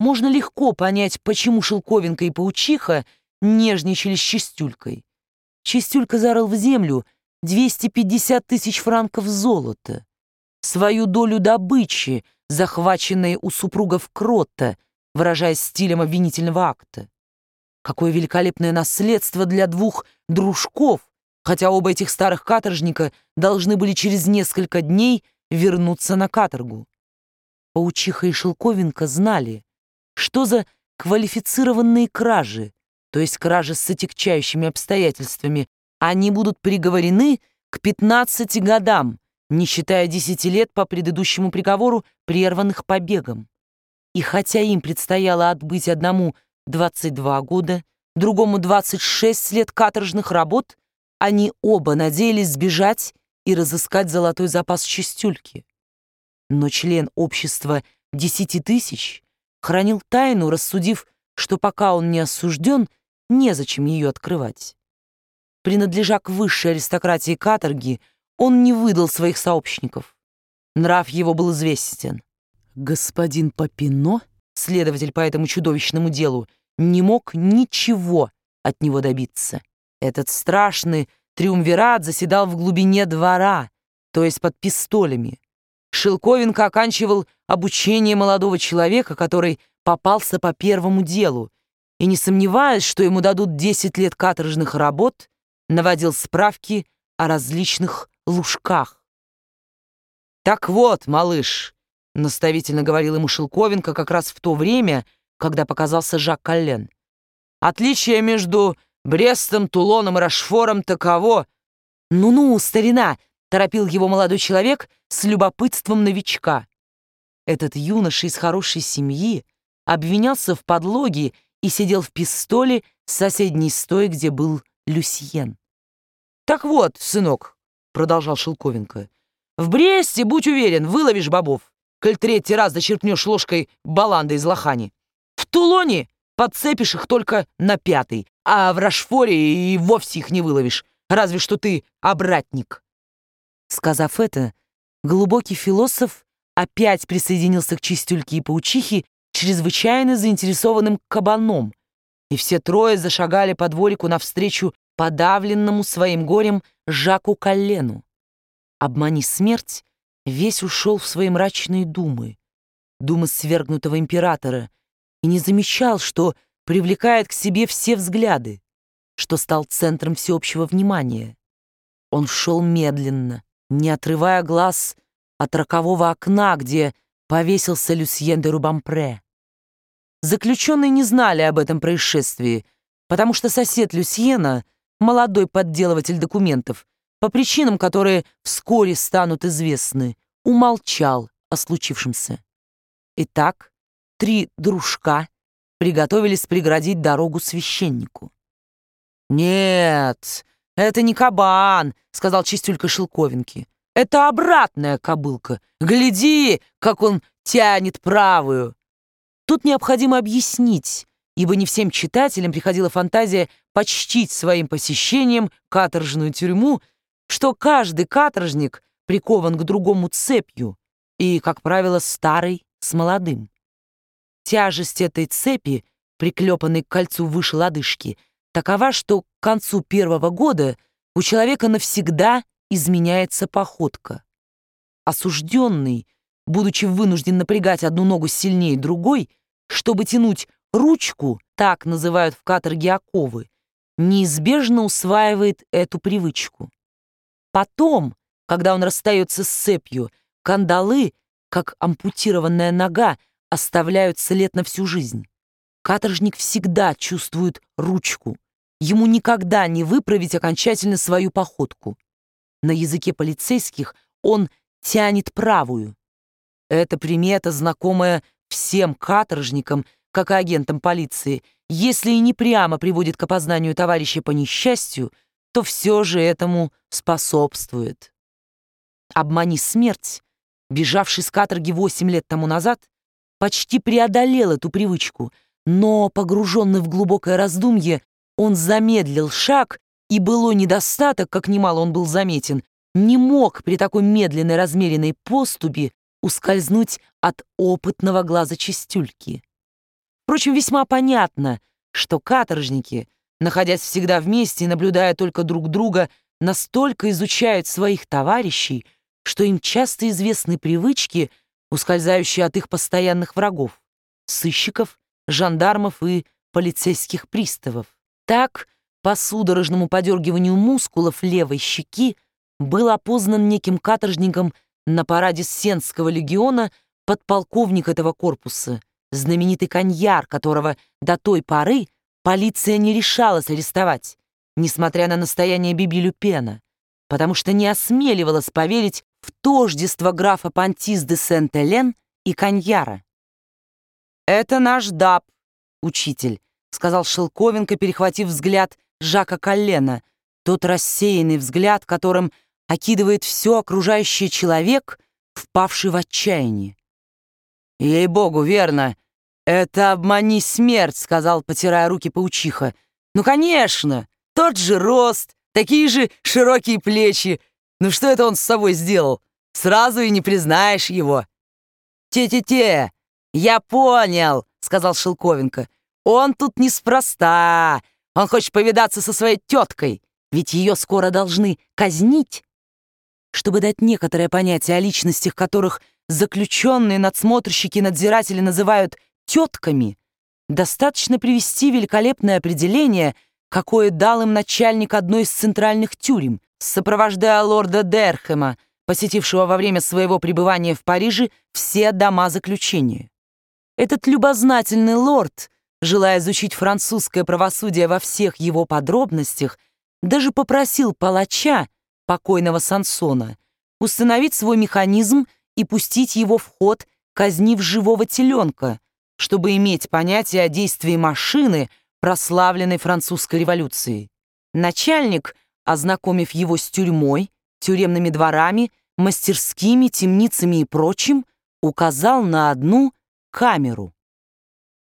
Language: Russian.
можно легко понять, почему Шелковинка и Паучиха нежничали с Чистюлькой. Чистюлька зарыл в землю 250 тысяч франков золота, свою долю добычи, захваченной у супругов Кротта, выражаясь стилем обвинительного акта. Какое великолепное наследство для двух дружков, хотя оба этих старых каторжника должны были через несколько дней вернуться на каторгу. Паучиха и Шелковинка знали, что за квалифицированные кражи, то есть кражи с отягчающими обстоятельствами, они будут приговорены к 15 годам, не считая 10 лет по предыдущему приговору, прерванных побегом. И хотя им предстояло отбыть одному 22 года, другому 26 лет каторжных работ, они оба надеялись сбежать и разыскать золотой запас Чистюльки. Но член общества 10 тысяч хранил тайну, рассудив, что пока он не осужден, незачем ее открывать. Принадлежа к высшей аристократии каторги, он не выдал своих сообщников. Нрав его был известен. Господин Папино, следователь по этому чудовищному делу, не мог ничего от него добиться. Этот страшный триумвират заседал в глубине двора, то есть под пистолями. Шелковинка оканчивал обучение молодого человека, который попался по первому делу, и, не сомневаясь, что ему дадут 10 лет каторжных работ, наводил справки о различных лужках. «Так вот, малыш», — наставительно говорил ему Шелковинка как раз в то время, когда показался Жак Коллен, «отличие между Брестом, Тулоном и Рашфором таково». «Ну-ну, старина», — торопил его молодой человек с любопытством новичка. Этот юноша из хорошей семьи обвинялся в подлоге и сидел в пистоле с соседней стои, где был Люсьен. «Так вот, сынок», — продолжал Шелковинка, «в Бресте, будь уверен, выловишь бобов, коль третий раз зачерпнешь ложкой баланды из лохани. В Тулоне подцепишь их только на 5-й, а в Рашфоре и вовсе их не выловишь, разве что ты обратник». Сказав это, глубокий философ опять присоединился к Чистюльке и Паучихе, чрезвычайно заинтересованным кабаном, и все трое зашагали по дворику навстречу подавленному своим горем Жаку Коллену. «Обмани смерть» весь ушел в свои мрачные думы свергнутого императора, и не замечал, что привлекает к себе все взгляды, что стал центром всеобщего внимания. Он шел медленно, не отрывая глаз от рокового окна, где повесился Люсьен де Рубампре. Заключенные не знали об этом происшествии, потому что сосед Люсьена, молодой подделыватель документов, по причинам, которые вскоре станут известны, умолчал о случившемся. Итак, 3 дружка приготовились преградить дорогу священнику. «Нет, это не кабан», — сказал Чистюлька Шелковинке. «Это обратная кобылка. Гляди, как он тянет правую». Тут необходимо объяснить, ибо не всем читателям приходила фантазия почтить своим посещением каторжную тюрьму, что каждый каторжник прикован к другому цепью и, как правило, старый с молодым. Тяжесть этой цепи, приклепанной к кольцу выше лодыжки, такова, что к концу 1-го года у человека навсегда изменяется походка. Осужденный, будучи вынужден напрягать одну ногу сильнее другой, чтобы тянуть ручку, так называют в каторге оковы, неизбежно усваивает эту привычку. Потом, когда он расстается с цепью, кандалы, как ампутированная нога, оставляют след на всю жизнь. Каторжник всегда чувствует ручку. Ему никогда не выправить окончательно свою походку. На языке полицейских он тянет правую. Эта примета, знакомая всем каторжникам, как и агентам полиции, если и не прямо приводит к опознанию товарища по несчастью, то все же этому способствует. «Обмани смерть», бежавший с каторги 8 лет тому назад, почти преодолел эту привычку, но, погруженный в глубокое раздумье, он замедлил шаг, и былой недостаток, как немало он был заметен, не мог при такой медленной размеренной поступе ускользнуть от опытного глаза Чистюльки. Впрочем, весьма понятно, что каторжники, находясь всегда вместе и наблюдая только друг друга, настолько изучают своих товарищей, что им часто известны привычки, ускользающие от их постоянных врагов — сыщиков, жандармов и полицейских приставов. Так, по судорожному подергиванию мускулов левой щеки был опознан неким каторжником на параде Сенского легиона подполковник этого корпуса, знаменитый Коньяр, которого до той поры полиция не решалась арестовать, несмотря на настояние Биби Люпена, потому что не осмеливалась поверить в тождество графа Пантис де Сент-Элен и Коньяра. «Это наш Даб, учитель», — сказал Шелковенко, перехватив взгляд Жака Коллена, тот рассеянный взгляд, которым окидывает все окружающее человек, впавший в отчаяние. «Ей-богу, верно. Это обмани смерть», — сказал, потирая руки паучиха. «Ну, конечно, тот же рост, такие же широкие плечи. Ну что это он с собой сделал? Сразу и не признаешь его». «Те-те-те, я понял», — сказал Шелковенко. «Он тут неспроста. Он хочет повидаться со своей теткой, ведь ее скоро должны казнить». Чтобы дать некоторое понятие о личностях, которых заключенные, надсмотрщики и надзиратели называют тетками, достаточно привести великолепное определение, какое дал им начальник одной из центральных тюрем, сопровождая лорда Дерхема, посетившего во время своего пребывания в Париже все дома заключения. Этот любознательный лорд, желая изучить французское правосудие во всех его подробностях, даже попросил палача, покойного Сансона, установить свой механизм и пустить его в ход, казнив живого теленка, чтобы иметь понятие о действии машины, прославленной французской революцией. Начальник, ознакомив его с тюрьмой, тюремными дворами, мастерскими, темницами и прочим, указал на одну камеру.